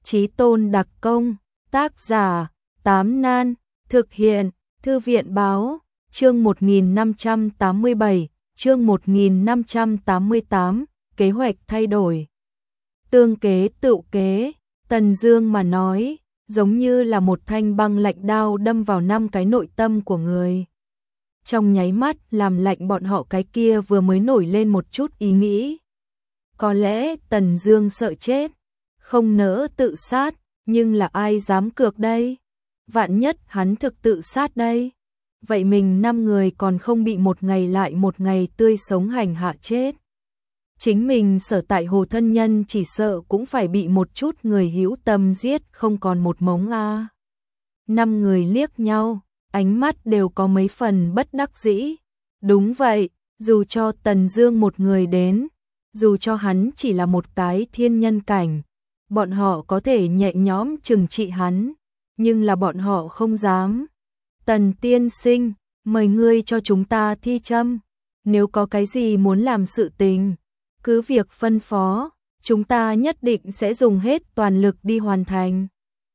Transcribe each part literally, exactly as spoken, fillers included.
Chí tôn đặc công, tác giả, Tám Nan, thực hiện, Thư viện báo, chương một nghìn năm trăm tám mươi bảy, chương một nghìn năm trăm tám mươi tám, kế hoạch thay đổi. Tương kế tựu kế, Tần Dương mà nói, giống như là một thanh băng lạnh đao đâm vào năm cái nội tâm của người. Trong nháy mắt làm lạnh bọn họ cái kia vừa mới nổi lên một chút ý nghĩ. Có lẽ Tần Dương sợ chết, không nỡ tự sát, nhưng là ai dám cược đây? Vạn nhất hắn thực tự sát đây? Vậy mình năm người còn không bị một ngày lại một ngày tươi sống hành hạ chết. Chính mình sở tại hồ thân nhân chỉ sợ cũng phải bị một chút người hữu tâm giết không còn một mống a. Năm người liếc nhau, ánh mắt đều có mấy phần bất đắc dĩ. Đúng vậy, dù cho Tần Dương một người đến, dù cho hắn chỉ là một cái thiên nhân cảnh, bọn họ có thể nhẹ nhõm trừng trị hắn, nhưng là bọn họ không dám. Tần tiên sinh, mời ngươi cho chúng ta thi châm, nếu có cái gì muốn làm sự tình, cứ việc phân phó, chúng ta nhất định sẽ dùng hết toàn lực đi hoàn thành.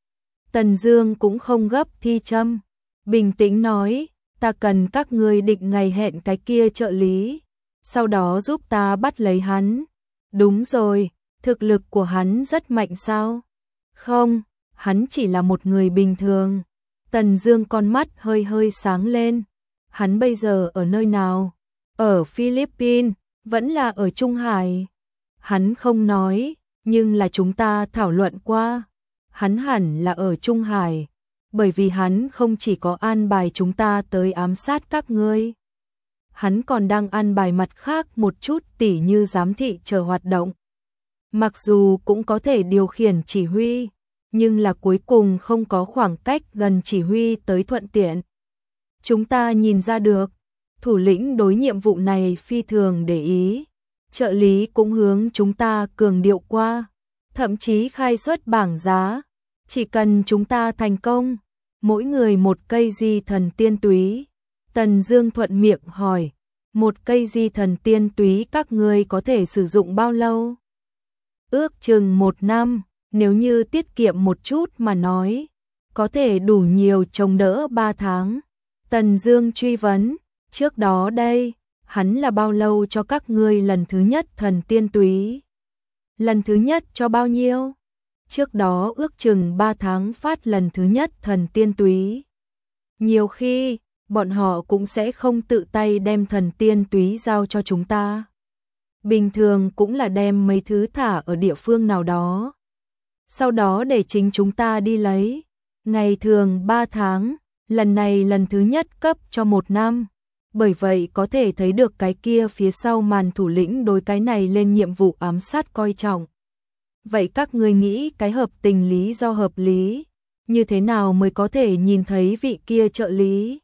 Tần Dương cũng không gấp thi châm, bình tĩnh nói, ta cần các ngươi định ngày hẹn cái kia trợ lý, sau đó giúp ta bắt lấy hắn. Đúng rồi, thực lực của hắn rất mạnh sao? Không, hắn chỉ là một người bình thường. Tần Dương con mắt hơi hơi sáng lên. Hắn bây giờ ở nơi nào? Ở Philippines, vẫn là ở Trung Hải? Hắn không nói, nhưng là chúng ta thảo luận qua. Hắn hẳn là ở Trung Hải, bởi vì hắn không chỉ có an bài chúng ta tới ám sát các ngươi. Hắn còn đang an bài mặt khác một chút tỉ như giám thị chờ hoạt động. Mặc dù cũng có thể điều khiển chỉ huy, nhưng là cuối cùng không có khoảng cách gần chỉ huy tới thuận tiện. Chúng ta nhìn ra được, thủ lĩnh đối nhiệm vụ này phi thường để ý. Trợ lý cũng hướng chúng ta cường điệu qua, thậm chí khai xuất bảng giá. Chỉ cần chúng ta thành công, mỗi người một cây di thần tiên túy. Tần Dương thuận miệng hỏi, một cây di thần tiên túy các ngươi có thể sử dụng bao lâu? Ước chừng một năm, nếu như tiết kiệm một chút mà nói, có thể đủ nhiều chống đỡ ba tháng. Tần Dương truy vấn, trước đó đây, hắn là bao lâu cho các ngươi lần thứ nhất thần tiên túy? Lần thứ nhất cho bao nhiêu? Trước đó ước chừng ba tháng phát lần thứ nhất thần tiên túy. Nhiều khi, bọn họ cũng sẽ không tự tay đem thần tiên túy giao cho chúng ta. Bình thường cũng là đem mấy thứ thả ở địa phương nào đó, sau đó để chính chúng ta đi lấy. Ngày thường ba tháng, lần này lần thứ nhất cấp cho một năm. Bởi vậy có thể thấy được cái kia phía sau màn thủ lĩnh đối cái này lên nhiệm vụ ám sát coi trọng. Vậy các ngươi nghĩ cái hợp tình lý do hợp lý, như thế nào mới có thể nhìn thấy vị kia trợ lý?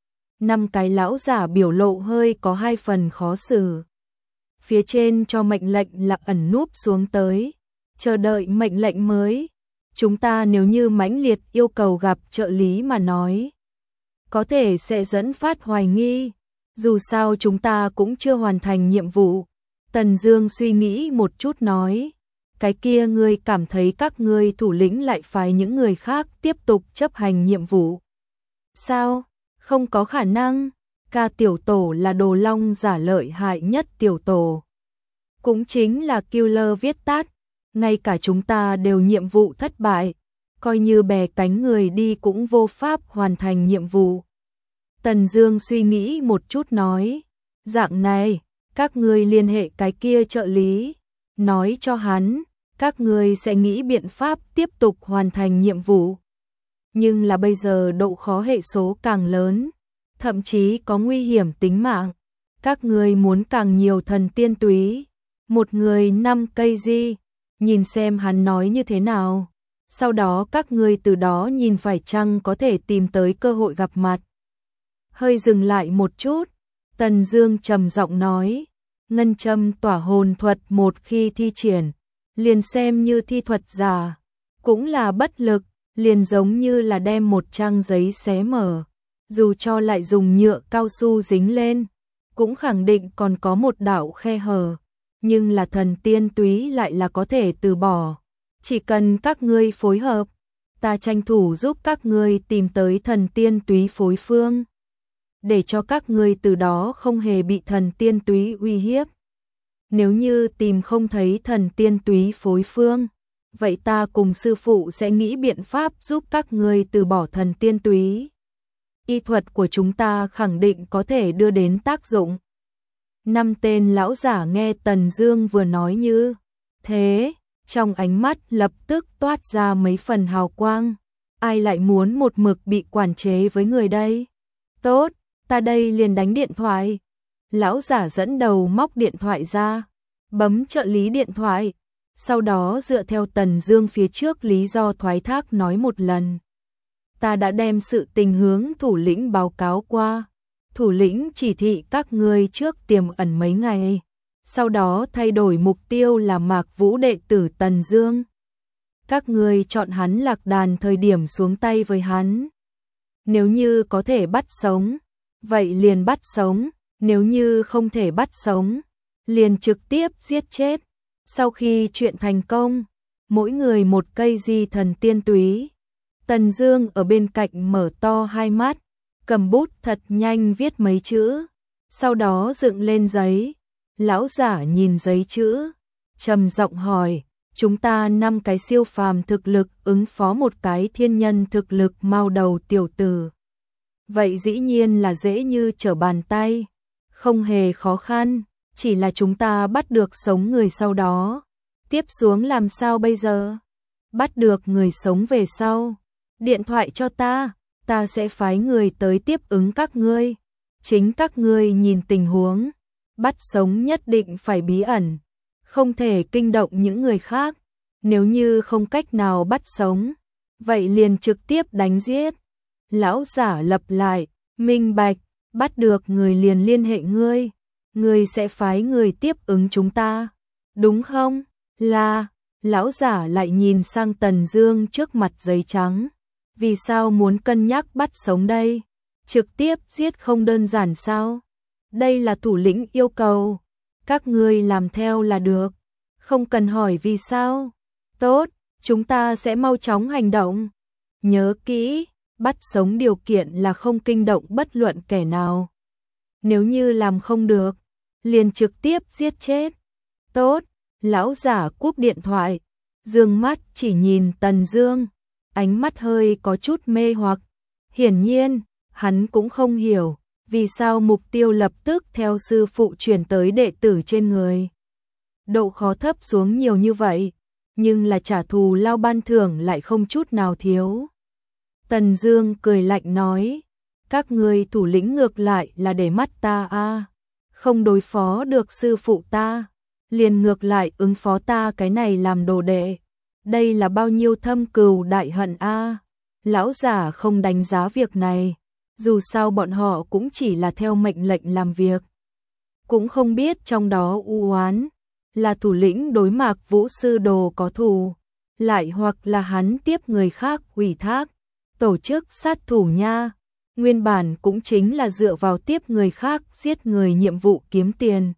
Năm cái lão giả biểu lộ hơi có hai phần khó xử. Phía trên cho mệnh lệnh là ẩn núp xuống tới, chờ đợi mệnh lệnh mới. Chúng ta nếu như mãnh liệt yêu cầu gặp trợ lý mà nói, có thể sẽ dẫn phát hoài nghi. Dù sao chúng ta cũng chưa hoàn thành nhiệm vụ. Tần Dương suy nghĩ một chút nói, cái kia ngươi cảm thấy các ngươi thủ lĩnh lại phái những người khác tiếp tục chấp hành nhiệm vụ? Sao? Không có khả năng. Ca tiểu tổ là đồ long giả lợi hại nhất tiểu tổ, cũng chính là killer viết tắt. Ngay cả chúng ta đều nhiệm vụ thất bại, coi như bè cánh người đi cũng vô pháp hoàn thành nhiệm vụ. Tần Dương suy nghĩ một chút nói, dạng này, các ngươi liên hệ cái kia trợ lý, nói cho hắn, các ngươi sẽ nghĩ biện pháp tiếp tục hoàn thành nhiệm vụ. Nhưng là bây giờ độ khó hệ số càng lớn, thậm chí có nguy hiểm tính mạng. Các ngươi muốn càng nhiều thần tiên túy, một người năm cây di, nhìn xem hắn nói như thế nào. Sau đó các ngươi từ đó nhìn phải chăng có thể tìm tới cơ hội gặp mặt. Hơi dừng lại một chút, Tần Dương trầm giọng nói, ngân châm tỏa hồn thuật một khi thi triển, liền xem như thi thuật giả, cũng là bất lực, liền giống như là đem một trang giấy xé mở, dù cho lại dùng nhựa cao su dính lên, cũng khẳng định còn có một đạo khe hở, nhưng là thần tiên túy lại là có thể từ bỏ. chỉ cần các ngươi phối hợp, ta tranh thủ giúp các ngươi tìm tới thần tiên túy phối phương, để cho các ngươi từ đó không hề bị thần tiên túy uy hiếp. Nếu như tìm không thấy thần tiên túy phối phương, vậy ta cùng sư phụ sẽ nghĩ biện pháp giúp các ngươi từ bỏ thần tiên túy. Y thuật của chúng ta khẳng định có thể đưa đến tác dụng. Năm tên lão giả nghe Tần Dương vừa nói như thế, trong ánh mắt lập tức toát ra mấy phần hào quang. Ai lại muốn một mực bị quản chế với người đây? Tốt, ta đây liền đánh điện thoại. Lão giả dẫn đầu móc điện thoại ra, bấm trợ lý điện thoại, sau đó dựa theo Tần Dương phía trước lý do thoái thác nói một lần. Ta đã đem sự tình hướng thủ lĩnh báo cáo qua. Thủ lĩnh chỉ thị các ngươi trước tiềm ẩn mấy ngày, sau đó thay đổi mục tiêu là Mạc Vũ đệ tử Tần Dương. Các ngươi chọn hắn lạc đàn thời điểm xuống tay với hắn. Nếu như có thể bắt sống, vậy liền bắt sống, nếu như không thể bắt sống, liền trực tiếp giết chết. Sau khi chuyện thành công, mỗi người một cây di thần tiên túy. Tần Dương ở bên cạnh mở to hai mắt, cầm bút thật nhanh viết mấy chữ, sau đó dựng lên giấy. Lão giả nhìn giấy chữ, trầm giọng hỏi, chúng ta năm cái siêu phàm thực lực ứng phó một cái thiên nhân thực lực mao đầu tiểu tử. Vậy dĩ nhiên là dễ như trở bàn tay, không hề khó khăn, chỉ là chúng ta bắt được sống người sau đó. Tiếp xuống làm sao bây giờ? Bắt được người sống về sau, điện thoại cho ta, ta sẽ phái người tới tiếp ứng các ngươi. Chính các ngươi nhìn tình huống, bắt sống nhất định phải bí ẩn, không thể kinh động những người khác. Nếu như không cách nào bắt sống, vậy liền trực tiếp đánh giết. Lão giả lặp lại, minh bạch, bắt được người liền liên hệ ngươi, ngươi sẽ phái người tiếp ứng chúng ta, đúng không? Là, lão giả lại nhìn sang Tần Dương trước mặt giấy trắng. Vì sao muốn cân nhắc bắt sống đây? Trực tiếp giết không đơn giản sao? Đây là thủ lĩnh yêu cầu, các ngươi làm theo là được, không cần hỏi vì sao. Tốt, chúng ta sẽ mau chóng hành động. Nhớ kỹ, bắt sống điều kiện là không kinh động bất luận kẻ nào. Nếu như làm không được, liền trực tiếp giết chết. Tốt, lão giả cúp điện thoại, dương mắt chỉ nhìn Tần Dương, ánh mắt hơi có chút mê hoặc. Hiển nhiên, hắn cũng không hiểu vì sao mục tiêu lập tức theo sư phụ chuyển tới đệ tử trên người. Độ khó thấp xuống nhiều như vậy, nhưng là trả thù lao ban thưởng lại không chút nào thiếu. Tần Dương cười lạnh nói, các ngươi thủ lĩnh ngược lại là để mắt ta a, à. Không đối phó được sư phụ ta, liền ngược lại ứng phó ta cái này làm đồ đệ. Đây là bao nhiêu thâm cừu đại hận a. À. Lão giả không đánh giá việc này, dù sao bọn họ cũng chỉ là theo mệnh lệnh làm việc, cũng không biết trong đó u oán là thủ lĩnh đối Mạc Vũ sư đồ có thù, lại hoặc là hắn tiếp người khác ủy thác, tổ chức sát thủ nha. Nguyên bản cũng chính là dựa vào tiếp người khác giết người nhiệm vụ kiếm tiền.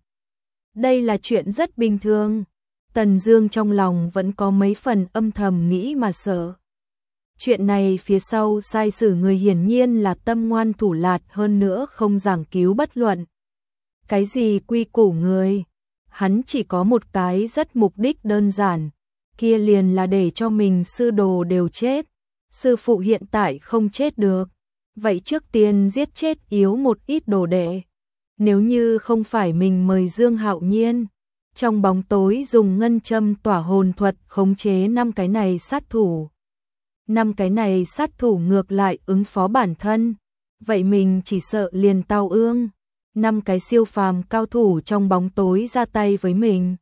Đây là chuyện rất bình thường. Tần Dương trong lòng vẫn có mấy phần âm thầm nghĩ mà sợ. Chuyện này phía sau sai sử người hiển nhiên là tâm ngoan thủ lạt, hơn nữa không giảng cứu bất luận cái gì quy củ người. Hắn chỉ có một cái rất mục đích đơn giản, kia liền là để cho mình sư đồ đều chết. Sư phụ hiện tại không chết được, vậy trước tiên giết chết yếu một ít đồ đệ. Nếu như không phải mình mời Dương Hạo Nhiên, trong bóng tối dùng ngân châm tỏa hồn thuật khống chế năm cái này sát thủ. Năm cái này sát thủ ngược lại ứng phó bản thân, vậy mình chỉ sợ liền tao ương. Năm cái siêu phàm cao thủ trong bóng tối ra tay với mình.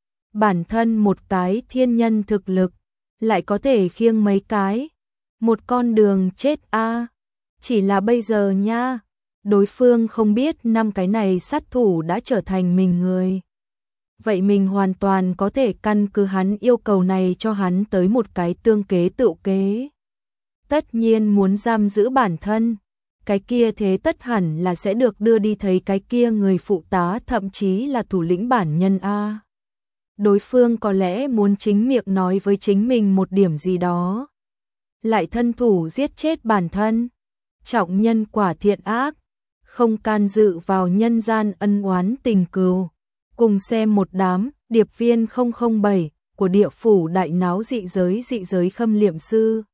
Bản thân một cái thiên nhân thực lực, lại có thể khiêng mấy cái. Một con đường chết a. À. Chỉ là bây giờ nha, đối phương không biết năm cái này sát thủ đã trở thành mình người. Vậy mình hoàn toàn có thể căn cứ hắn yêu cầu này cho hắn tới một cái tương kế tựu kế. Tất nhiên muốn giam giữ bản thân, cái kia thế tất hẳn là sẽ được đưa đi thấy cái kia người phụ tá, thậm chí là thủ lĩnh bản nhân a. đối phương có lẽ muốn chính miệng nói với chính mình một điểm gì đó, lại thân thủ giết chết bản thân. Trọng nhân quả thiện ác, không can dự vào nhân gian ân oán tình cừu. Cùng xem một đám điệp viên không không bảy của địa phủ đại náo dị giới dị giới khâm liệm sư.